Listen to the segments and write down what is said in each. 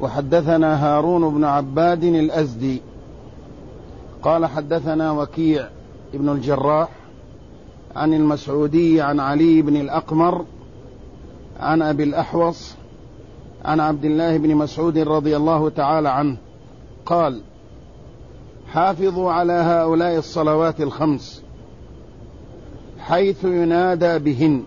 وحدثنا هارون بن عباد الأزدي قال حدثنا وكيع ابن الجراح عن المسعودي عن علي بن الأقمر عن أبي الأحوص عن عبد الله بن مسعود رضي الله تعالى عنه قال: حافظوا على هؤلاء الصلوات الخمس حيث ينادى بهن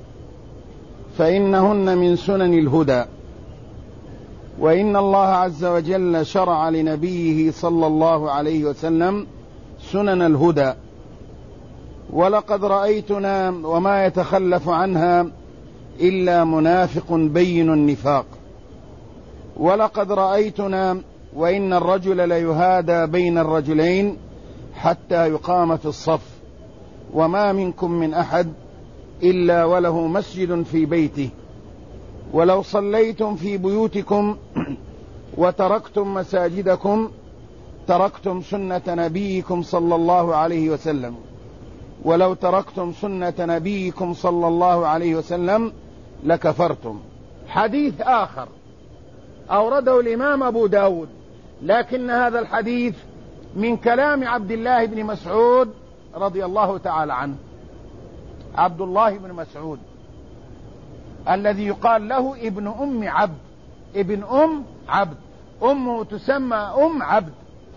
فإنهن من سنن الهدى، وإن الله عز وجل شرع لنبيه صلى الله عليه وسلم سنن الهدى، ولقد رأيتنا وما يتخلف عنها إلا منافق بين النفاق، ولقد رأيتنا وإن الرجل ليهادى بين الرجلين حتى يقام في الصف، وما منكم من أحد إلا وله مسجد في بيته، ولو صليتم في بيوتكم وتركتم مساجدكم تركتم سنة نبيكم صلى الله عليه وسلم، ولو تركتم سنة نبيكم صلى الله عليه وسلم لكفرتم. حديث آخر أورده الإمام أبو داود، لكن هذا الحديث من كلام عبد الله بن مسعود رضي الله تعالى عنه. عبد الله بن مسعود الذي يقال له ابن أم عبد، ابن أم عبد، أمه تسمى أم عبد.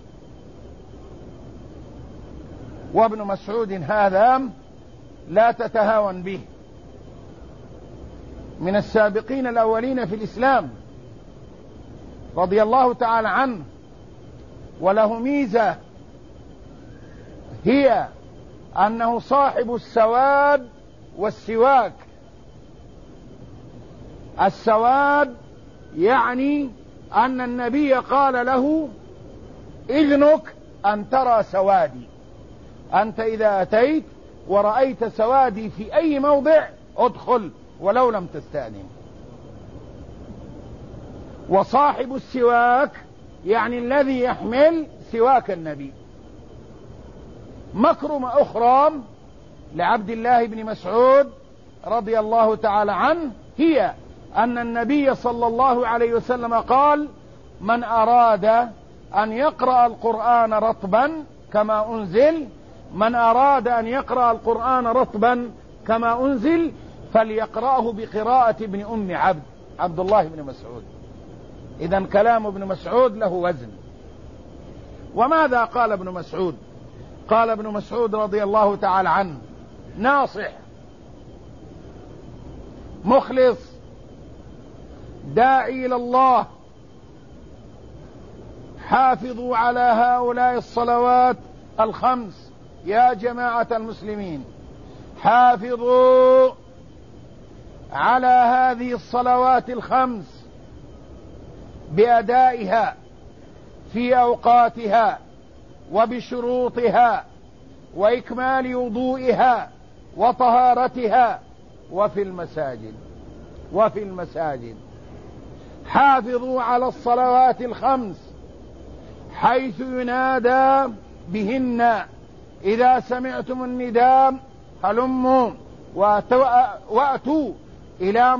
وابن مسعود هذا لا تتهاون به، من السابقين الأولين في الإسلام رضي الله تعالى عنه، وله ميزة هي أنه صاحب السواد والسواك. السواد يعني أن النبي قال له: إذنك أن ترى سوادي، أنت إذا أتيت ورأيت سوادي في أي موضع ادخل ولو لم تستأذن. وصاحب السواك يعني الذي يحمل سواك النبي. مكرمة أخرى لعبد الله بن مسعود رضي الله تعالى عنه هي أن النبي صلى الله عليه وسلم قال: من أراد أن يقرأ القرآن رطبا كما أنزل، من أراد أن يقرأ القرآن رطبا كما أنزل فليقرأه بقراءة ابن أم عبد، عبد الله بن مسعود. إذن كلام ابن مسعود له وزن. وماذا قال ابن مسعود؟ قال ابن مسعود رضي الله تعالى عنه ناصح مخلص داعي إلى الله: حافظوا على هؤلاء الصلوات الخمس يا جماعة المسلمين، حافظوا على هذه الصلوات الخمس بأدائها في أوقاتها وبشروطها وإكمال وضوئها وطهارتها وفي المساجد. حافظوا على الصلوات الخمس حيث ينادى بهن، إذا سمعتم النداء هلموا وأتوا إلى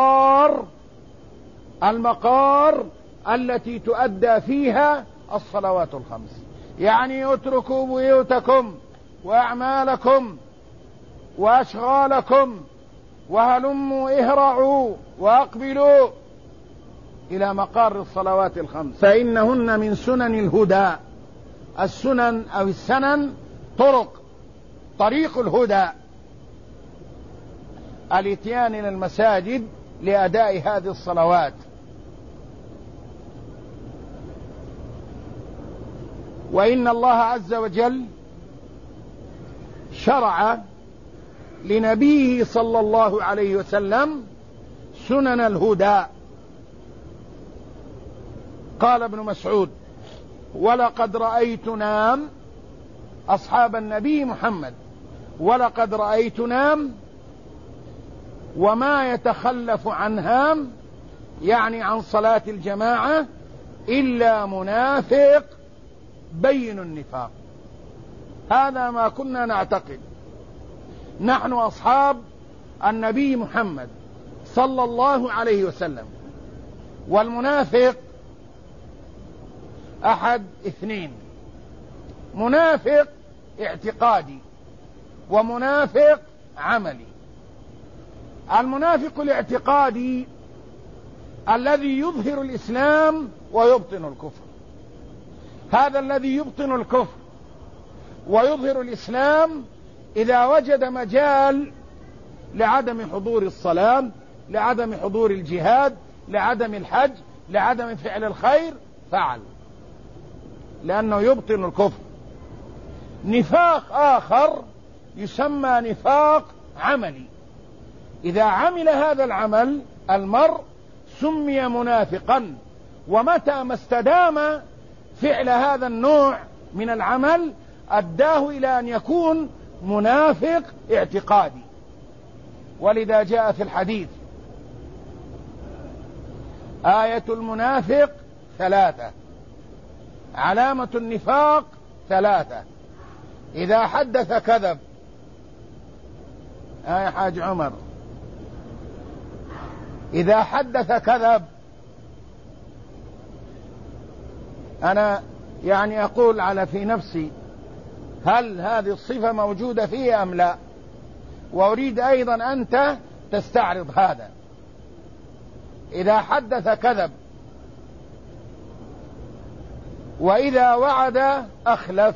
المقار التي تؤدى فيها الصلوات الخمس، يعني اتركوا بيوتكم وأعمالكم وأشغالكم وهلموا اهرعوا وأقبلوا إلى مقار الصلوات الخمس، فإنهن من سنن الهدى. السنن أو السنن طريق الهدى، الاتيان إلى المساجد لأداء هذه الصلوات. وإن الله عز وجل شرع لنبيه صلى الله عليه وسلم سنن الهدى. قال ابن مسعود: ولقد رأيتنا أصحاب النبي محمد، ولقد رأيتنا وما يتخلف عنها، يعني عن صلاة الجماعة، إلا منافق بين النفاق. هذا ما كنا نعتقد نحن أصحاب النبي محمد صلى الله عليه وسلم. والمنافق أحد اثنين: منافق اعتقادي ومنافق عملي. المنافق الاعتقادي الذي يظهر الإسلام ويبطن الكفر، هذا الذي يبطن الكفر ويظهر الإسلام إذا وجد مجال لعدم حضور الصلاة، لعدم حضور الجهاد، لعدم الحج، لعدم فعل الخير فعل، لأنه يبطن الكفر. نفاق آخر يسمى نفاق عملي، إذا عمل هذا العمل المرء سمي منافقا، ومتى ما استدام فعل هذا النوع من العمل أداه إلى أن يكون منافق اعتقادي. ولذا جاء في الحديث: آية المنافق 3، علامة النفاق 3: إذا حدث كذب. يا حاج عمر، إذا حدث كذب. أنا يعني أقول على في نفسي هل هذه الصفة موجودة فيه أم لا، وأريد أيضا أنت تستعرض هذا. إذا حدث كذب، وإذا وعد أخلف،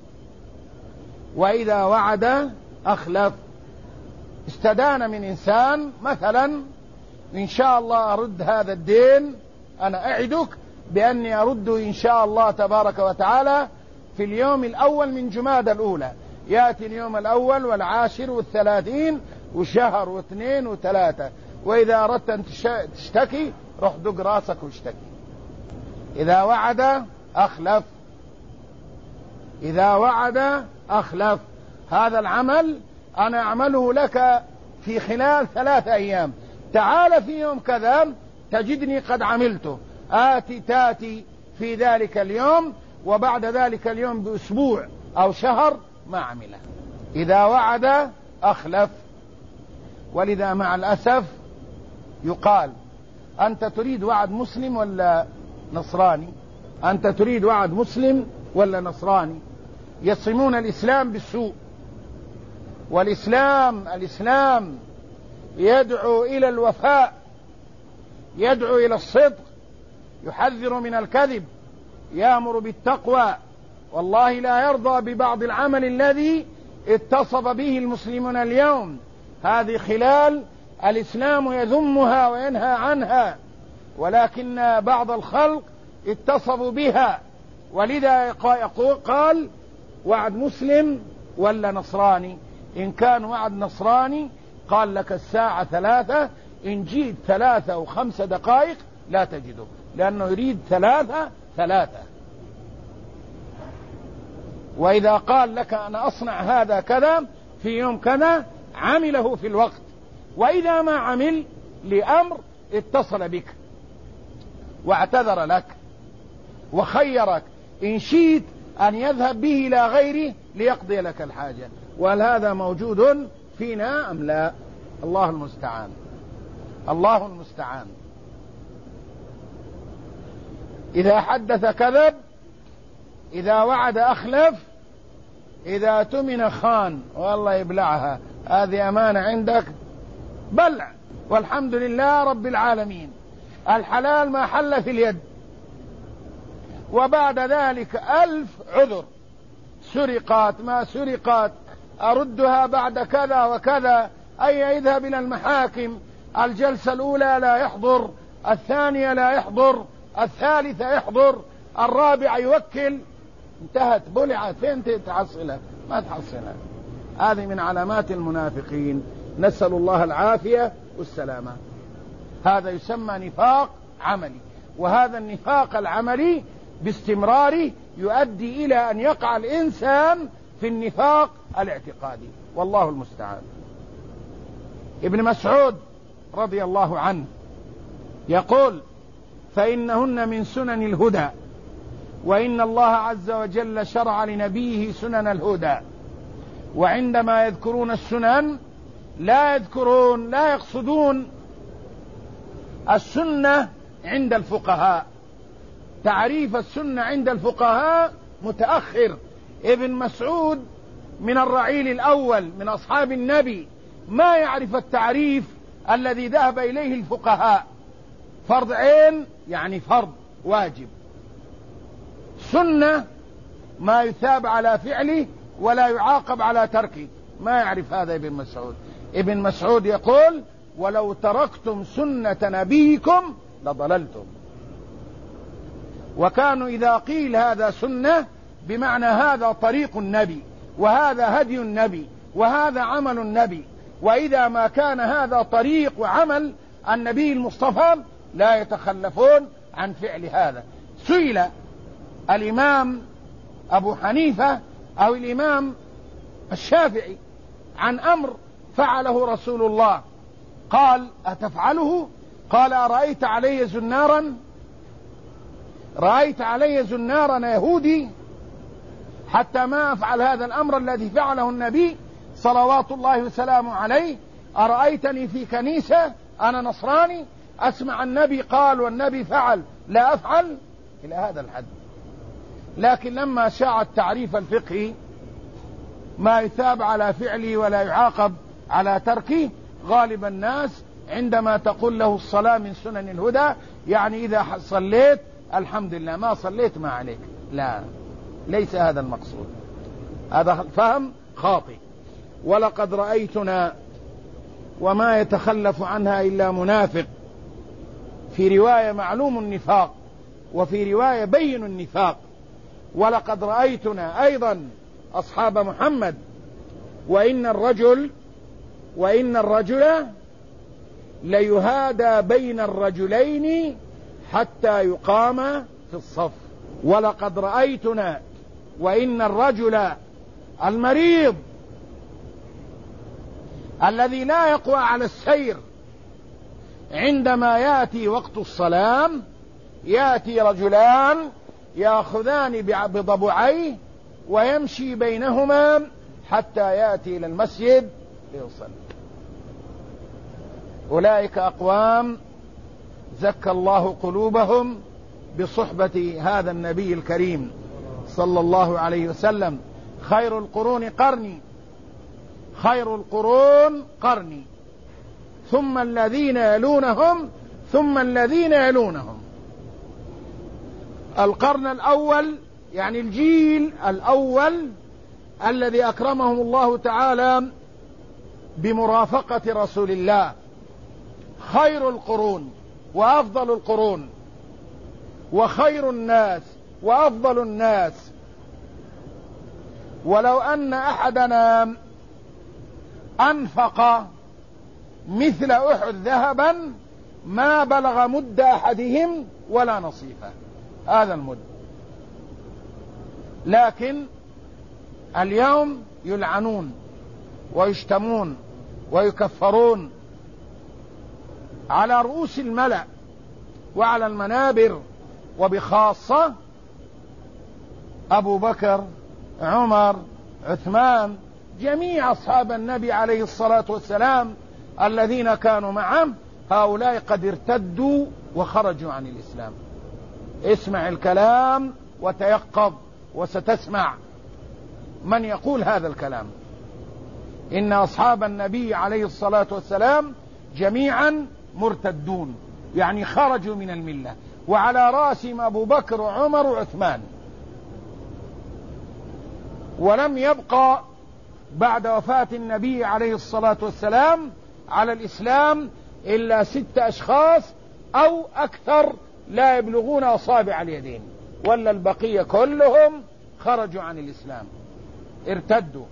وإذا وعد أخلف. استدان من إنسان مثلا: إن شاء الله أرد هذا الدين، أنا أعدك بأني أرد إن شاء الله تبارك وتعالى في اليوم الأول من جمادى الأولى. يأتي اليوم الأول والعاشر والثلاثين وشهر واثنين وثلاثة، وإذا أردت أن تشتكي روح دق راسك واشتكي. إذا وعد أخلف، إذا وعد أخلف. هذا العمل أنا أعمله لك في خلال 3 أيام، تعال في يوم كذا تجدني قد عملته، تاتي في ذلك اليوم، وبعد ذلك اليوم بأسبوع أو شهر ما عمله. إذا وعد أخلف. ولذا مع الأسف يقال: أنت تريد وعد مسلم ولا نصراني؟ أنت تريد وعد مسلم ولا نصراني؟ يصمون الإسلام بالسوء، والإسلام يدعو إلى الوفاء، يدعو إلى الصدق، يحذر من الكذب، يأمر بالتقوى. والله لا يرضى ببعض العمل الذي اتصف به المسلمون اليوم. هذه خلال الإسلام يذمها وينهى عنها، ولكن بعض الخلق اتصفوا بها. ولذا قال: وعد مسلم ولا نصراني؟ إن كان وعد نصراني قال لك الساعة 3، إن جيت 3 و5 دقائق لا تجده، لأنه يريد 3. وإذا قال لك أنا أصنع هذا كذا في يوم كذا عمله في الوقت، وإذا ما عمل لأمر اتصل بك واعتذر لك وخيرك إن شئت أن يذهب به إلى غيره ليقضي لك الحاجة. وهل هذا موجود فينا أم لا؟ الله المستعان، الله المستعان. إذا حدث كذب، إذا وعد أخلف، إذا اؤتمن خان. والله يبلعها، هذه أمانة عندك بلع. والحمد لله رب العالمين، الحلال ما حل في اليد. وبعد ذلك 1000 عذر: سرقات ما سرقات، أردها بعد كذا وكذا. أي يذهب إلى المحاكم، الجلسة الأولى لا يحضر، الثانية لا يحضر، الثالثة يحضر، الرابعة يوكل. انتهت، بلعت. فين تحصلها؟ ما تحصلها. هذه من علامات المنافقين، نسأل الله العافية والسلامة. هذا يسمى نفاق عملي، وهذا النفاق العملي باستمرار يؤدي إلى أن يقع الإنسان في النفاق الاعتقادي، والله المستعان. ابن مسعود رضي الله عنه يقول: فإنهن من سنن الهدى، وإن الله عز وجل شرع لنبيه سنن الهدى. وعندما يذكرون السنن لا يقصدون السنة عند الفقهاء، تعريف السنة عند الفقهاء متأخر. ابن مسعود من الرعيل الأول من أصحاب النبي ما يعرف التعريف الذي ذهب إليه الفقهاء. فرض عين يعني فرض واجب، سنة ما يثاب على فعله ولا يعاقب على تركه، ما يعرف هذا ابن مسعود. ابن مسعود يقول: ولو تركتم سنة نبيكم لضللتم. وكانوا إذا قيل هذا سنة بمعنى هذا طريق النبي، وهذا هدي النبي، وهذا عمل النبي. وإذا ما كان هذا طريق وعمل النبي المصطفى لا يتخلفون عن فعل هذا. سئل الإمام أبو حنيفة أو الإمام الشافعي عن أمر فعله رسول الله، قال: أتفعله؟ قال: أرأيت علي زنارا؟ رأيت علي زنارا يهودي حتى ما أفعل هذا الأمر الذي فعله النبي صلوات الله وسلامه عليه؟ أرأيتني في كنيسة أنا نصراني أسمع النبي قال والنبي فعل لا أفعل؟ إلى هذا الحد. لكن لما شاع التعريف الفقهي ما يثاب على فعله ولا يعاقب على تركه، غالب الناس عندما تقول له الصلاة من سنن الهدى يعني إذا صليت الحمد لله، ما صليت ما عليك. لا، ليس هذا المقصود، هذا فهم خاطئ. ولقد رأيتنا وما يتخلف عنها إلا منافق، في رواية معلوم النفاق، وفي رواية بين النفاق. ولقد رأيتنا أيضا أصحاب محمد وإن الرجل ليهادى بين الرجلين حتى يقام في الصف. ولقد رأيتنا وإن الرجل المريض الذي لا يقوى على السير عندما يأتي وقت الصلاة يأتي رجلان يأخذان بضبعيه ويمشي بينهما حتى يأتي إلى المسجد ليصلي. أولئك أقوام زكى الله قلوبهم بصحبة هذا النبي الكريم صلى الله عليه وسلم. خير القرون قرني، خير القرون قرني، ثم الذين يلونهم، ثم الذين يلونهم. القرن الأول يعني الجيل الأول الذي أكرمهم الله تعالى بمرافقة رسول الله. خير القرون وأفضل القرون وخير الناس وأفضل الناس. ولو أن أحدنا أنفق مثل أحد ذهبا ما بلغ مد أحدهم ولا نصيفه، هذا المد. لكن اليوم يلعنون ويشتمون ويكفرون على رؤوس الملأ وعلى المنابر، وبخاصة أبو بكر، عمر، عثمان، جميع أصحاب النبي عليه الصلاة والسلام الذين كانوا معه. هؤلاء قد ارتدوا وخرجوا عن الإسلام. اسمع الكلام وتيقظ وستسمع من يقول هذا الكلام. إن أصحاب النبي عليه الصلاة والسلام جميعا مرتدون، يعني خرجوا من الملة، وعلى رأسهم أبو بكر وعمر وعثمان. ولم يبقى بعد وفاة النبي عليه الصلاة والسلام على الإسلام إلا 6 أشخاص أو أكثر لا يبلغون أصابع اليدين، ولا البقية كلهم خرجوا عن الإسلام، ارتدوا،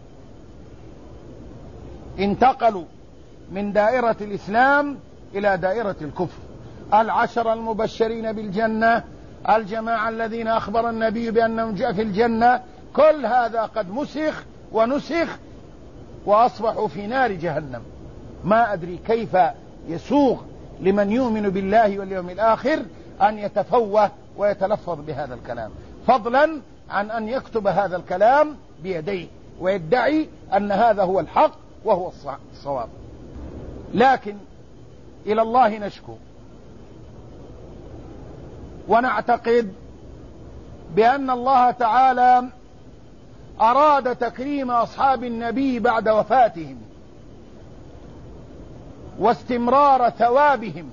انتقلوا من دائرة الإسلام إلى دائرة الكفر. 10 المبشرين بالجنة، الجماعة الذين أخبر النبي بأنهم جاء في الجنة، كل هذا قد مسخ ونسخ وأصبحوا في نار جهنم. ما أدري كيف يسوغ لمن يؤمن بالله واليوم الآخر أن يتفوه ويتلفظ بهذا الكلام، فضلا عن أن يكتب هذا الكلام بيديه ويدعي أن هذا هو الحق وهو الصواب. لكن إلى الله نشكو ونعتقد بأن الله تعالى أراد تكريم أصحاب النبي بعد وفاتهم واستمرار ثوابهم،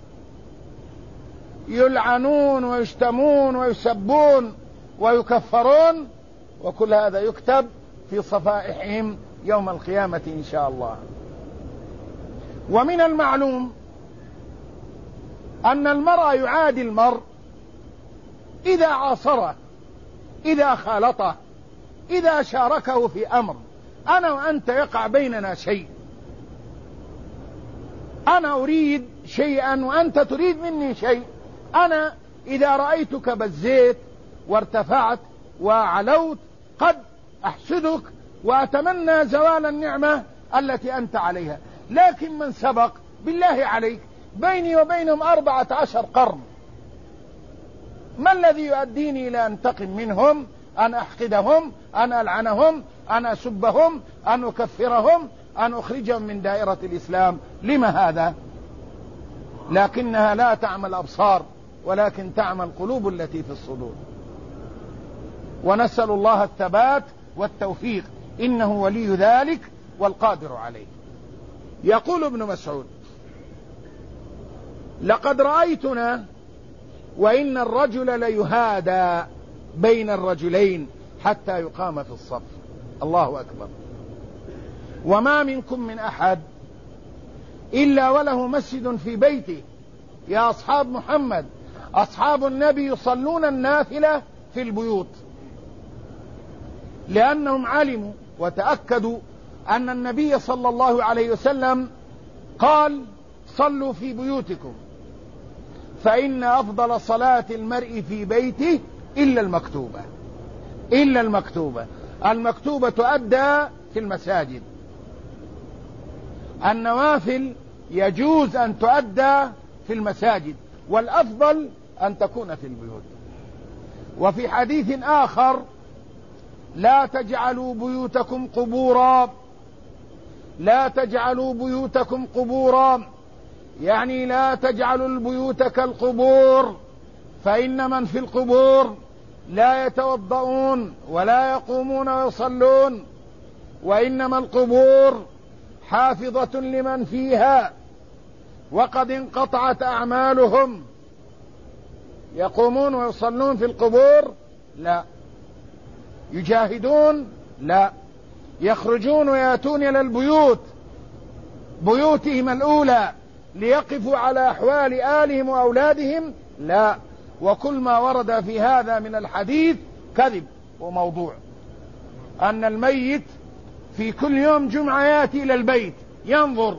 يلعنون ويشتمون ويسبون ويكفرون، وكل هذا يكتب في صفائحهم يوم القيامة إن شاء الله. ومن المعلوم أن المرء يعادي المرء إذا عاصره، إذا خالطه، إذا شاركه في أمر. أنا وأنت يقع بيننا شيء، أنا أريد شيئا وأنت تريد مني شيء، أنا إذا رأيتك بزيت وارتفعت وعلوت قد أحسدك وأتمنى زوال النعمة التي أنت عليها، لكن من سبق بالله عليك بيني وبينهم 14 قرن، ما الذي يؤديني إلى أنتقم منهم، أن أحقدهم، أن ألعنهم، أن أسبهم، أن أكفرهم، أن أخرجهم من دائرة الإسلام؟ لما هذا؟ لكنها لا تعمى الأبصار ولكن تعمى القلوب التي في الصدور. ونسأل الله الثبات والتوفيق، إنه ولي ذلك والقادر عليه. يقول ابن مسعود: لقد رأيتنا وإن الرجل ليهادى بين الرجلين حتى يقام في الصف. الله أكبر. وما منكم من أحد إلا وله مسجد في بيته. يا أصحاب محمد، أصحاب النبي يصلون النافلة في البيوت، لأنهم علموا وتأكدوا أن النبي صلى الله عليه وسلم قال: صلوا في بيوتكم، فإن أفضل صلاة المرء في بيته إلا المكتوبة. إلا المكتوبة. المكتوبة تؤدى في المساجد، النوافل يجوز أن تؤدى في المساجد، والأفضل أن تكون في البيوت. وفي حديث آخر: لا تجعلوا بيوتكم قبورا، لا تجعلوا بيوتكم قبورا، يعني لا تجعلوا البيوت كالقبور، فإن من في القبور لا يتوضؤون ولا يقومون ويصلون، وإنما القبور حافظة لمن فيها وقد انقطعت أعمالهم. يقومون ويصلون في القبور؟ لا. يجاهدون؟ لا. يخرجون ويأتون إلى البيوت، بيوتهم الأولى، ليقفوا على أحوال آلهم وأولادهم؟ لا. وكل ما ورد في هذا من الحديث كذب وموضوع. أن الميت في كل يوم جمعة يأتي إلى البيت ينظر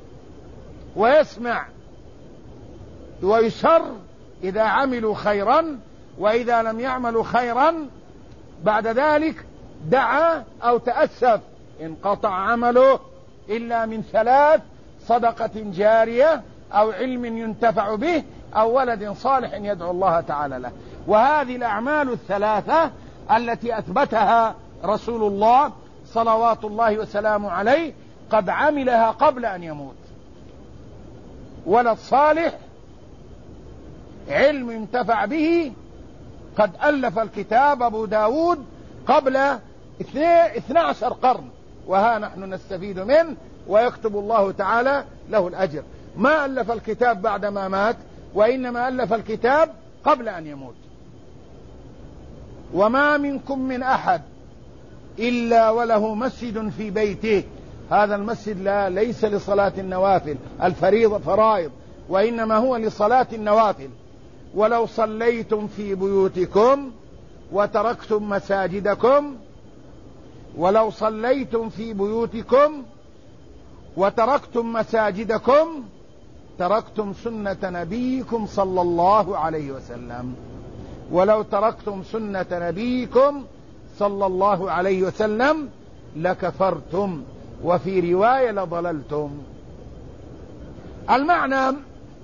ويسمع ويسر إذا عملوا خيرا، وإذا لم يعملوا خيرا بعد ذلك دعا أو تأسف، انقطع عمله إلا من 3: صدقة جارية، أو علم ينتفع به، أو ولد صالح يدعو الله تعالى له. وهذه الأعمال 3 التي أثبتها رسول الله صلوات الله وسلامه عليه قد عملها قبل أن يموت: ولد صالح، علم ينتفع به. قد ألف الكتاب أبو داود قبل 12 قرن، وها نحن نستفيد منه ويكتب الله تعالى له الأجر. ما ألف الكتاب بعدما مات، وإنما ألف الكتاب قبل أن يموت. وما منكم من أحد إلا وله مسجد في بيته. هذا المسجد ليس لصلاة النوافل الفريضة فرائض، وإنما هو لصلاة النوافل. ولو صليتم في بيوتكم وتركتم مساجدكم، ولو صليتم في بيوتكم وتركتم مساجدكم تركتم سنة نبيكم صلى الله عليه وسلم. ولو تركتم سنة نبيكم صلى الله عليه وسلم لكفرتم، وفي رواية لضللتم. المعنى: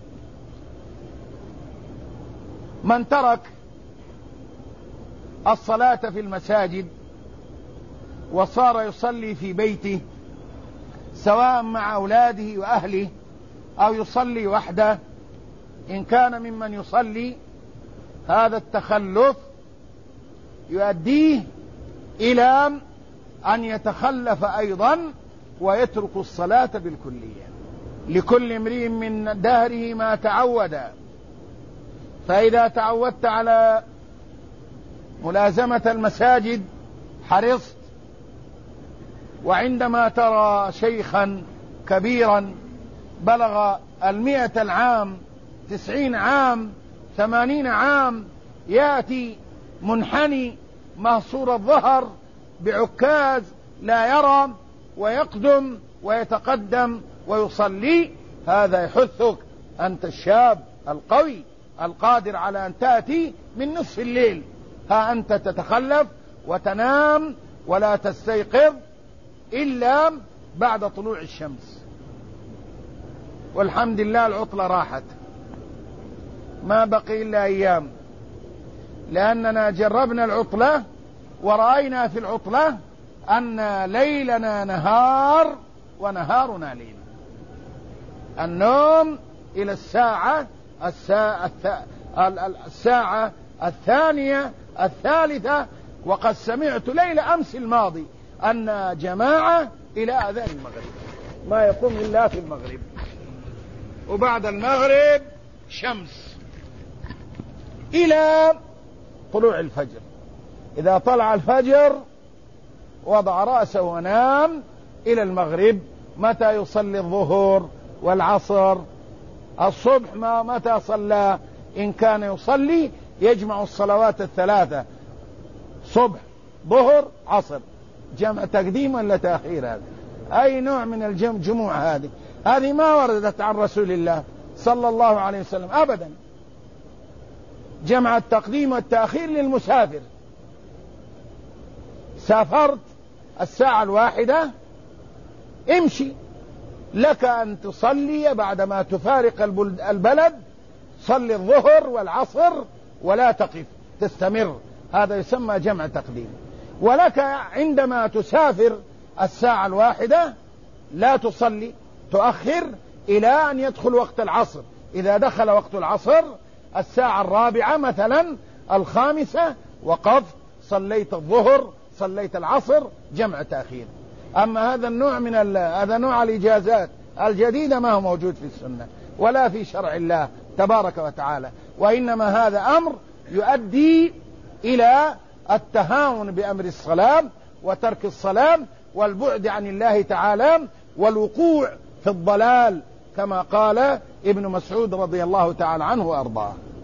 من ترك الصلاة في المساجد وصار يصلي في بيته، سواء مع أولاده وأهله أو يصلي وحده، إن كان ممن يصلي، هذا التخلف يؤديه إلى أن يتخلف أيضا ويترك الصلاة بالكلية. لكل امرئ من دهره ما تعود، فإذا تعودت على ملازمة المساجد حرصت، وعندما ترى شيخا كبيرا بلغ 100 العام 90 عام 80 عام يأتي منحني مهصور الظهر بعكاز لا يرى ويقدم ويتقدم ويصلي، هذا يحثك، أنت الشاب القوي القادر على أن تأتي من نصف الليل، ها أنت تتخلف وتنام ولا تستيقظ إلا بعد طلوع الشمس. والحمد لله العطلة راحت، ما بقي إلا أيام، لأننا جربنا العطلة ورأينا في العطلة أن ليلنا نهار ونهارنا ليل. النوم إلى الساعة الثانية الثالثة، وقد سمعت ليل أمس الماضي أن جماعة إلى أذان المغرب، ما يقوم إلا في المغرب، وبعد المغرب شمس إلى طلوع الفجر. إذا طلع الفجر وضع رأسه ونام إلى المغرب. متى يصلي الظهر والعصر؟ الصبح متى صلى؟ إن كان يصلي يجمع الصلوات الثلاثة، صبح ظهر عصر، جمع تقديم ولا تأخير؟ هذا أي نوع من الجموع؟ هذه ما وردت عن رسول الله صلى الله عليه وسلم أبدا. جمع التقديم والتأخير للمسافر. سافرت الساعة 1 امشي، لك أن تصلي بعدما تفارق البلد، صلي الظهر والعصر ولا تقف، تستمر، هذا يسمى جمع تقديم. ولك عندما تسافر الساعة 1 لا تصلي، تؤخر إلى أن يدخل وقت العصر. إذا دخل وقت العصر الساعة 4 مثلا 5 وقفت، صليت الظهر صليت العصر، جمع تأخير. أما هذا النوع هذا نوع الإجازات الجديدة ما هو موجود في السنة ولا في شرع الله تبارك وتعالى، وإنما هذا أمر يؤدي إلى التهاون بأمر الصلاة وترك الصلاة والبعد عن الله تعالى والوقوع في الضلال، كما قال ابن مسعود رضي الله تعالى عنه وأرضاه.